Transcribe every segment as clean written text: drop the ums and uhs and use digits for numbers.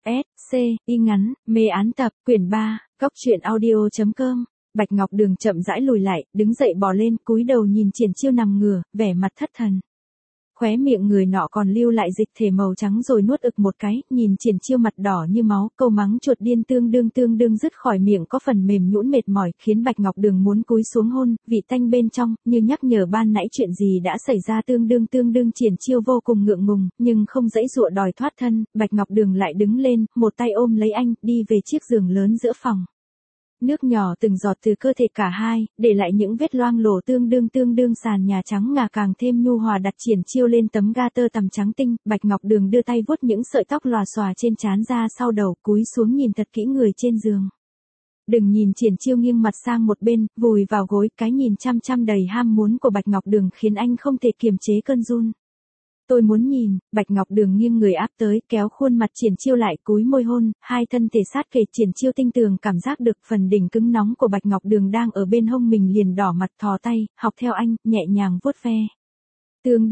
S, C, y ngắn, mê án tập, quyển 3, góc truyện audio.com. Bạch Ngọc Đường chậm rãi lùi lại, đứng dậy bò lên, cúi đầu nhìn Triển Chiêu nằm ngửa, vẻ mặt thất thần. Khóe miệng người nọ còn lưu lại dịch thể màu trắng rồi nuốt ực một cái, nhìn Triển Chiêu mặt đỏ như máu, câu mắng chuột điên tương đương dứt khỏi miệng có phần mềm nhũn mệt mỏi, khiến Bạch Ngọc Đường muốn cúi xuống hôn, vị tanh bên trong, như nhắc nhở ban nãy chuyện gì đã xảy ra tương đương Triển Chiêu vô cùng ngượng ngùng, nhưng không dãy dụa đòi thoát thân, Bạch Ngọc Đường lại đứng lên, một tay ôm lấy anh, đi về chiếc giường lớn giữa phòng. Nước nhỏ từng giọt từ cơ thể cả hai, để lại những vết loang lổ tương đương sàn nhà trắng ngà càng thêm nhu hòa đặt Triển Chiêu lên tấm ga tơ tằm trắng tinh, Bạch Ngọc Đường đưa tay vuốt những sợi tóc lòa xòa trên trán ra sau đầu, cúi xuống nhìn thật kỹ người trên giường. Đừng nhìn Triển Chiêu nghiêng mặt sang một bên, vùi vào gối, cái nhìn chăm đầy ham muốn của Bạch Ngọc Đường khiến anh không thể kiềm chế cơn run. Tôi muốn nhìn, Bạch Ngọc Đường nghiêng người áp tới, kéo khuôn mặt Triển Chiêu lại, cúi môi hôn, hai thân thể sát kề. Triển Chiêu tinh tường cảm giác được phần đỉnh cứng nóng của Bạch Ngọc Đường đang ở bên hông mình liền đỏ mặt thò tay, học theo anh, nhẹ nhàng vuốt ve. Tương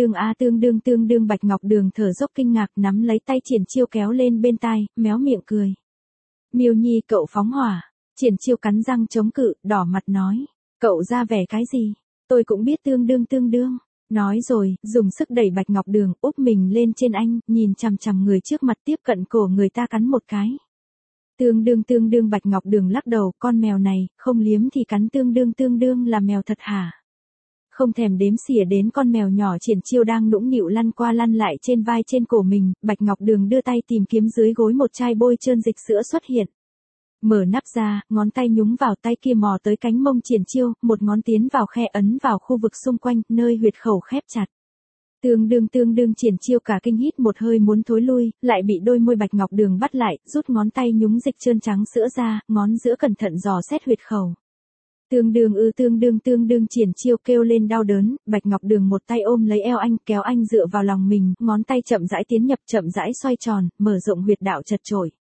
đương Bạch Ngọc Đường thở dốc kinh ngạc nắm lấy tay Triển Chiêu kéo lên bên tai, méo miệng cười. Miêu Nhi cậu phóng hỏa. Triển Chiêu cắn răng chống cự, đỏ mặt nói. Cậu ra vẻ cái gì? Tôi cũng biết tương đương. Nói rồi, dùng sức đẩy Bạch Ngọc Đường, úp mình lên trên anh, nhìn chằm người trước mặt tiếp cận cổ người ta cắn một cái. Tương đương Bạch Ngọc Đường lắc đầu, con mèo này, không liếm thì cắn tương đương là mèo thật hả? Không thèm đếm xỉa đến con mèo nhỏ Triển Chiêu đang nũng nịu lăn qua lăn lại trên vai trên cổ mình, Bạch Ngọc Đường đưa tay tìm kiếm dưới gối một chai bôi trơn dịch sữa xuất hiện. Mở nắp ra, ngón tay nhúng vào, tay kia mò tới cánh mông Triển Chiêu, một ngón tiến vào khe ấn vào khu vực xung quanh, nơi huyệt khẩu khép chặt. Tương đương Triển Chiêu cả kinh hít một hơi muốn thối lui, lại bị đôi môi Bạch Ngọc Đường bắt lại, rút ngón tay nhúng dịch trơn trắng sữa ra, ngón giữa cẩn thận dò xét huyệt khẩu. Tương đương Triển Chiêu kêu lên đau đớn, Bạch Ngọc Đường một tay ôm lấy eo anh, kéo anh dựa vào lòng mình, ngón tay chậm rãi tiến nhập, chậm rãi xoay tròn, mở rộng huyệt đạo chật chội.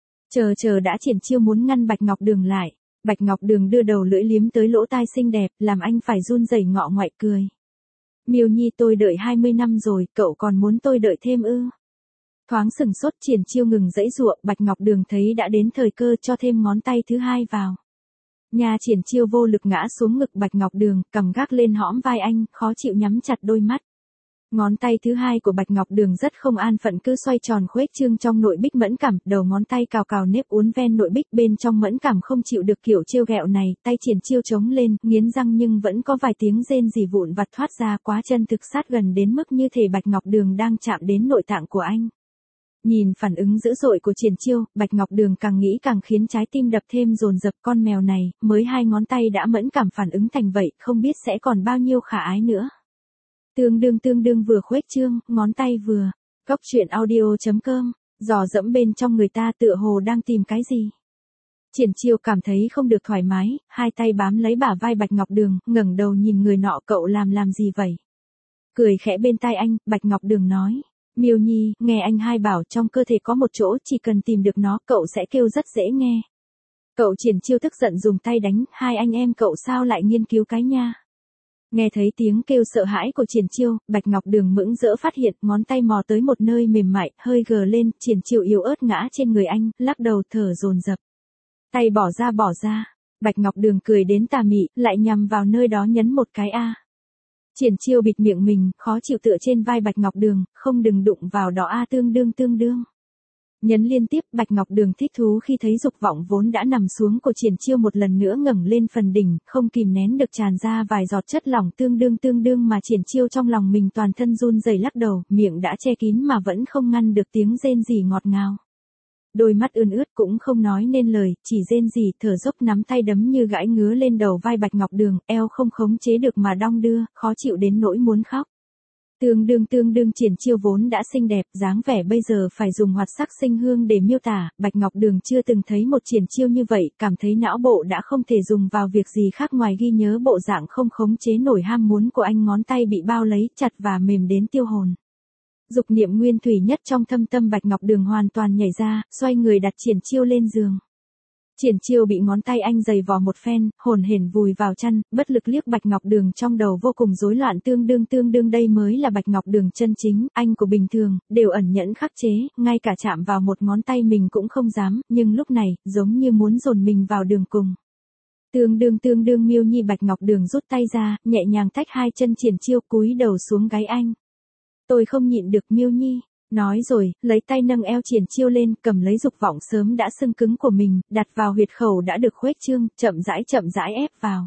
Chờ đã. Triển Chiêu muốn ngăn Bạch Ngọc Đường lại. Bạch Ngọc Đường đưa đầu lưỡi liếm tới lỗ tai xinh đẹp, làm anh phải run rẩy ngọ ngoại cười. Miêu Nhi tôi đợi 20 năm rồi, cậu còn muốn tôi đợi thêm ư? Thoáng sừng sốt Triển Chiêu ngừng dãy giụa, Bạch Ngọc Đường thấy đã đến thời cơ cho thêm ngón tay thứ hai vào. Nhà Triển Chiêu vô lực ngã xuống ngực Bạch Ngọc Đường, cầm gác lên hõm vai anh, khó chịu nhắm chặt đôi mắt. Ngón tay thứ hai của Bạch Ngọc Đường rất không an phận cứ xoay tròn khuếch trương trong nội bích mẫn cảm, đầu ngón tay cào nếp uốn ven nội bích bên trong mẫn cảm không chịu được kiểu trêu ghẹo này, tay Triển Chiêu chống lên, nghiến răng nhưng vẫn có vài tiếng rên rỉ vụn vặt thoát ra quá chân thực sát gần đến mức như thể Bạch Ngọc Đường đang chạm đến nội tạng của anh. Nhìn phản ứng dữ dội của Triển Chiêu, Bạch Ngọc Đường càng nghĩ càng khiến trái tim đập thêm dồn dập, con mèo này, mới hai ngón tay đã mẫn cảm phản ứng thành vậy, không biết sẽ còn bao nhiêu khả ái nữa. Tương đương vừa khuếch trương, ngón tay vừa. Góc truyện audio.com, dò dẫm bên trong người ta tựa hồ đang tìm cái gì. Triển Chiêu cảm thấy không được thoải mái, hai tay bám lấy bả vai Bạch Ngọc Đường, ngẩng đầu nhìn người nọ, cậu làm gì vậy? Cười khẽ bên tai anh, Bạch Ngọc Đường nói. Miêu Nhi, nghe anh hai bảo trong cơ thể có một chỗ, chỉ cần tìm được nó, cậu sẽ kêu rất dễ nghe. Cậu. Triển Chiêu tức giận dùng tay đánh, hai anh em cậu sao lại nghiên cứu cái nha? Nghe thấy tiếng kêu sợ hãi của Triển Chiêu, Bạch Ngọc Đường mững rỡ phát hiện, ngón tay mò tới một nơi mềm mại, hơi gờ lên, Triển Chiêu yếu ớt ngã trên người anh, lắc đầu thở dồn dập. Tay bỏ ra. Bạch Ngọc Đường cười đến tà mị, lại nhằm vào nơi đó nhấn một cái a. Triển Chiêu bịt miệng mình, khó chịu tựa trên vai Bạch Ngọc Đường, không đừng đụng vào đó a. Tương đương. Nhấn liên tiếp, Bạch Ngọc Đường thích thú khi thấy dục vọng vốn đã nằm xuống của Triển Chiêu một lần nữa ngẩng lên phần đỉnh, không kìm nén được tràn ra vài giọt chất lỏng tương đương mà Triển Chiêu trong lòng mình toàn thân run rẩy lắc đầu, miệng đã che kín mà vẫn không ngăn được tiếng rên rỉ ngọt ngào. Đôi mắt ươn ướt cũng không nói nên lời, chỉ rên rỉ thở dốc nắm tay đấm như gãi ngứa lên đầu vai Bạch Ngọc Đường, eo không khống chế được mà đong đưa, khó chịu đến nỗi muốn khóc. Tương đương Triển Chiêu vốn đã xinh đẹp, dáng vẻ bây giờ phải dùng hoạt sắc sinh hương để miêu tả, Bạch Ngọc Đường chưa từng thấy một Triển Chiêu như vậy, cảm thấy não bộ đã không thể dùng vào việc gì khác ngoài ghi nhớ bộ dạng không khống chế nổi ham muốn của anh, ngón tay bị bao lấy chặt và mềm đến tiêu hồn. Dục niệm nguyên thủy nhất trong thâm tâm Bạch Ngọc Đường hoàn toàn nhảy ra, xoay người đặt Triển Chiêu lên giường. Triển Chiêu bị ngón tay anh giày vò một phen, hồn hển vùi vào chăn, bất lực liếc Bạch Ngọc Đường trong đầu vô cùng rối loạn tương đương đây mới là Bạch Ngọc Đường chân chính, anh của bình thường, đều ẩn nhẫn khắc chế, ngay cả chạm vào một ngón tay mình cũng không dám, nhưng lúc này, giống như muốn dồn mình vào đường cùng. Tương đương Miêu Nhi Bạch Ngọc Đường rút tay ra, nhẹ nhàng tách hai chân Triển Chiêu cúi đầu xuống gáy anh. Tôi không nhịn được Miêu Nhi. Nói rồi, lấy tay nâng eo Triển Chiêu lên, cầm lấy dục vọng sớm đã sưng cứng của mình, đặt vào huyệt khẩu đã được khuếch trương, chậm rãi ép vào.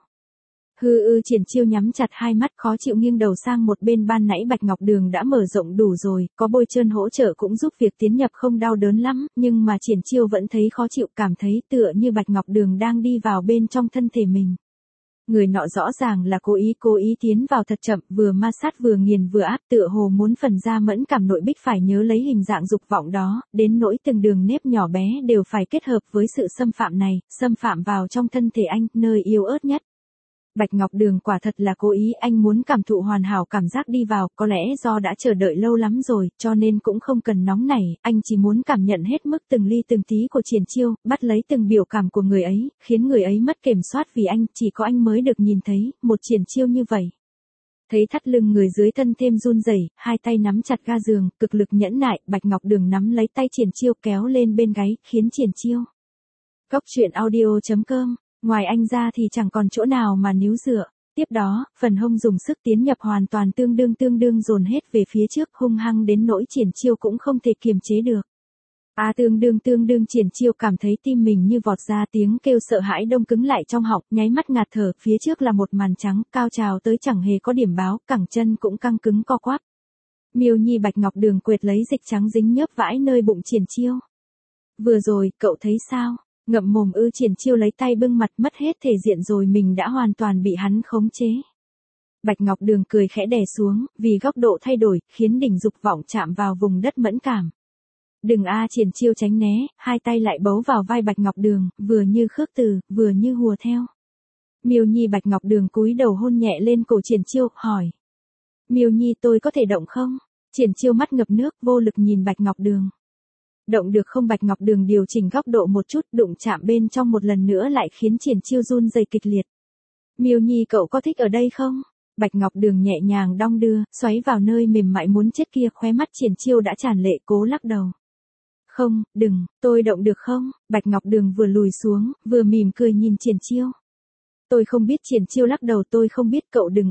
Triển Chiêu nhắm chặt hai mắt khó chịu nghiêng đầu sang một bên, ban nãy Bạch Ngọc Đường đã mở rộng đủ rồi, có bôi trơn hỗ trợ cũng giúp việc tiến nhập không đau đớn lắm, nhưng mà Triển Chiêu vẫn thấy khó chịu, cảm thấy tựa như Bạch Ngọc Đường đang đi vào bên trong thân thể mình. Người nọ rõ ràng là cố ý tiến vào thật chậm, vừa ma sát vừa nghiền vừa áp, tựa hồ muốn phần da mẫn cảm nội bích phải nhớ lấy hình dạng dục vọng đó, đến nỗi từng đường nếp nhỏ bé đều phải kết hợp với sự xâm phạm này, xâm phạm vào trong thân thể anh, nơi yếu ớt nhất. Bạch Ngọc Đường quả thật là cố ý, anh muốn cảm thụ hoàn hảo cảm giác đi vào, có lẽ do đã chờ đợi lâu lắm rồi, cho nên cũng không cần nóng nảy, anh chỉ muốn cảm nhận hết mức từng ly từng tí của Triển Chiêu, bắt lấy từng biểu cảm của người ấy, khiến người ấy mất kiểm soát vì anh, chỉ có anh mới được nhìn thấy, một Triển Chiêu như vậy. Thấy thắt lưng người dưới thân thêm run rẩy, hai tay nắm chặt ga giường, cực lực nhẫn nại, Bạch Ngọc Đường nắm lấy tay Triển Chiêu kéo lên bên gáy, khiến Triển Chiêu. Cốc truyện audio.com. Ngoài anh ra thì chẳng còn chỗ nào mà níu dựa. Tiếp đó, phần hông dùng sức tiến nhập hoàn toàn tương đương dồn hết về phía trước, hung hăng đến nỗi Triển Chiêu cũng không thể kiềm chế được. Tương đương Triển Chiêu cảm thấy tim mình như vọt ra, tiếng kêu sợ hãi đông cứng lại trong họng, nháy mắt ngạt thở, phía trước là một màn trắng, cao trào tới chẳng hề có điểm báo, cẳng chân cũng căng cứng co quắp. Miêu Nhi Bạch Ngọc Đường quệt lấy dịch trắng dính nhớp vãi nơi bụng Triển Chiêu. Vừa rồi, cậu thấy sao? Ngậm mồm Triển Chiêu lấy tay bưng mặt, mất hết thể diện rồi, mình đã hoàn toàn bị hắn khống chế. Bạch Ngọc Đường cười khẽ đè xuống, vì góc độ thay đổi, khiến đỉnh dục vọng chạm vào vùng đất mẫn cảm. Đừng Triển Chiêu tránh né, hai tay lại bấu vào vai Bạch Ngọc Đường, vừa như khước từ, vừa như hùa theo. Miêu Nhi Bạch Ngọc Đường cúi đầu hôn nhẹ lên cổ Triển Chiêu, hỏi. Miêu Nhi, tôi có thể động không? Triển Chiêu mắt ngập nước, vô lực nhìn Bạch Ngọc Đường. Động được không? Bạch Ngọc Đường điều chỉnh góc độ một chút, đụng chạm bên trong một lần nữa lại khiến Triển Chiêu run rẩy kịch liệt. Miêu Nhi, cậu có thích ở đây không? Bạch Ngọc Đường nhẹ nhàng đong đưa, xoáy vào nơi mềm mại muốn chết kia, khóe mắt Triển Chiêu đã tràn lệ, cố lắc đầu. Không, đừng, tôi động được không? Bạch Ngọc Đường vừa lùi xuống, vừa mỉm cười nhìn Triển Chiêu. Tôi không biết. Triển Chiêu lắc đầu, tôi không biết, cậu đừng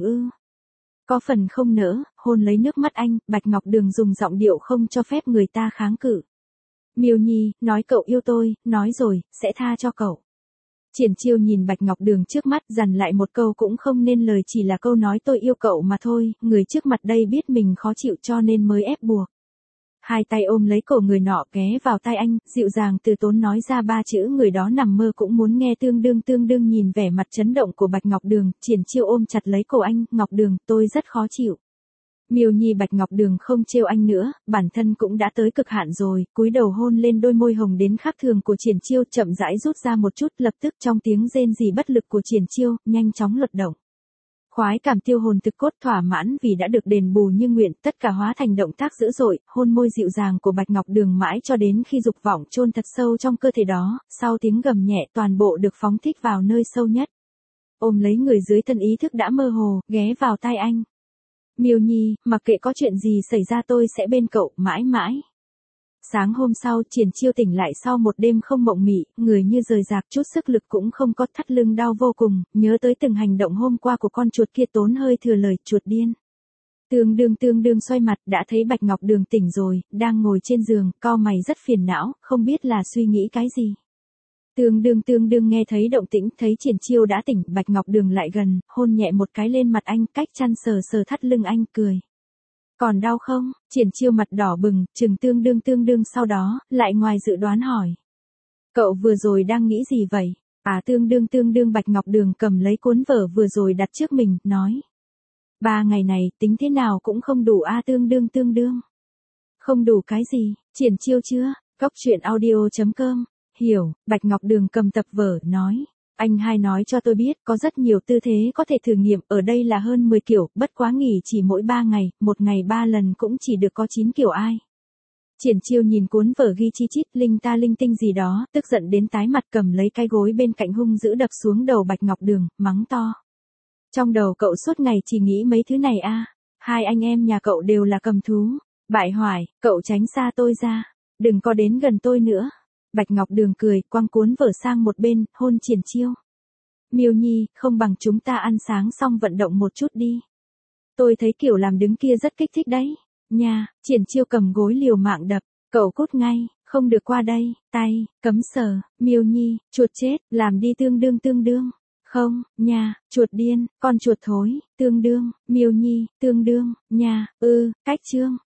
Có phần không nỡ, hôn lấy nước mắt anh, Bạch Ngọc Đường dùng giọng điệu không cho phép người ta kháng cự. Miêu Nhi, nói cậu yêu tôi, nói rồi, sẽ tha cho cậu. Triển Chiêu nhìn Bạch Ngọc Đường trước mắt, dằn lại một câu cũng không nên lời, chỉ là câu nói tôi yêu cậu mà thôi, người trước mặt đây biết mình khó chịu cho nên mới ép buộc. Hai tay ôm lấy cổ người nọ, ghé vào tai anh, dịu dàng từ tốn nói ra ba chữ người đó nằm mơ cũng muốn nghe. Tương đương nhìn vẻ mặt chấn động của Bạch Ngọc Đường, Triển Chiêu ôm chặt lấy cổ anh, Ngọc Đường, tôi rất khó chịu. Miêu Nhi Bạch Ngọc Đường không trêu anh nữa, bản thân cũng đã tới cực hạn rồi, cúi đầu hôn lên đôi môi hồng đến khác thường của Triển Chiêu, chậm rãi rút ra một chút, lập tức trong tiếng rên rỉ bất lực của Triển Chiêu, nhanh chóng luật động. Khoái cảm tiêu hồn thực cốt, thỏa mãn vì đã được đền bù như nguyện, tất cả hóa thành động tác dữ dội, hôn môi dịu dàng của Bạch Ngọc Đường mãi cho đến khi dục vọng chôn thật sâu trong cơ thể đó, sau tiếng gầm nhẹ toàn bộ được phóng thích vào nơi sâu nhất. Ôm lấy người dưới thân, ý thức đã mơ hồ, ghé vào tai anh. Miêu Nhi, mặc kệ có chuyện gì xảy ra tôi sẽ bên cậu, mãi mãi. Sáng hôm sau, Triển Chiêu tỉnh lại sau một đêm không mộng mị, người như rời rạc, chút sức lực cũng không có, thắt lưng đau vô cùng, nhớ tới từng hành động hôm qua của con chuột kia, tốn hơi thừa lời, chuột điên. Tương đương xoay mặt, đã thấy Bạch Ngọc Đường tỉnh rồi, đang ngồi trên giường, cau mày rất phiền não, không biết là suy nghĩ cái gì. Tương đương nghe thấy động tĩnh, thấy Triển Chiêu đã tỉnh, Bạch Ngọc Đường lại gần, hôn nhẹ một cái lên mặt anh, cách chăn sờ thắt lưng anh, cười. Còn đau không? Triển Chiêu mặt đỏ bừng, trừng tương đương sau đó, lại ngoài dự đoán hỏi. Cậu vừa rồi đang nghĩ gì vậy? Tương đương Bạch Ngọc Đường cầm lấy cuốn vở vừa rồi đặt trước mình, nói. 3 ngày này, tính thế nào cũng không đủ tương đương. Không đủ cái gì? Triển Chiêu chưa? Cốc truyện audio.com. Hiểu, Bạch Ngọc Đường cầm tập vở, nói. Anh hai nói cho tôi biết, có rất nhiều tư thế có thể thử nghiệm, ở đây là hơn 10 kiểu, bất quá nghỉ chỉ mỗi 3 ngày, một ngày 3 lần cũng chỉ được có 9 kiểu ai. Triển Chiêu nhìn cuốn vở ghi chi chít linh ta linh tinh gì đó, tức giận đến tái mặt cầm lấy cái gối bên cạnh hung dữ đập xuống đầu Bạch Ngọc Đường, mắng to. Trong đầu cậu suốt ngày chỉ nghĩ mấy thứ này à, hai anh em nhà cậu đều là cầm thú. Bại hoại, cậu tránh xa tôi ra, đừng có đến gần tôi nữa. Bạch Ngọc Đường cười, quăng cuốn vở sang một bên, hôn Triển Chiêu. Miêu Nhi, không bằng chúng ta ăn sáng xong vận động một chút đi. Tôi thấy kiểu làm đứng kia rất kích thích đấy. Nha, Triển Chiêu cầm gối liều mạng đập, cậu cút ngay, không được qua đây, tay, cấm sờ, Miêu Nhi, chuột chết, làm đi tương đương. Không, nha, chuột điên, con chuột thối, tương đương, Miêu Nhi, tương đương, nha, cách chương.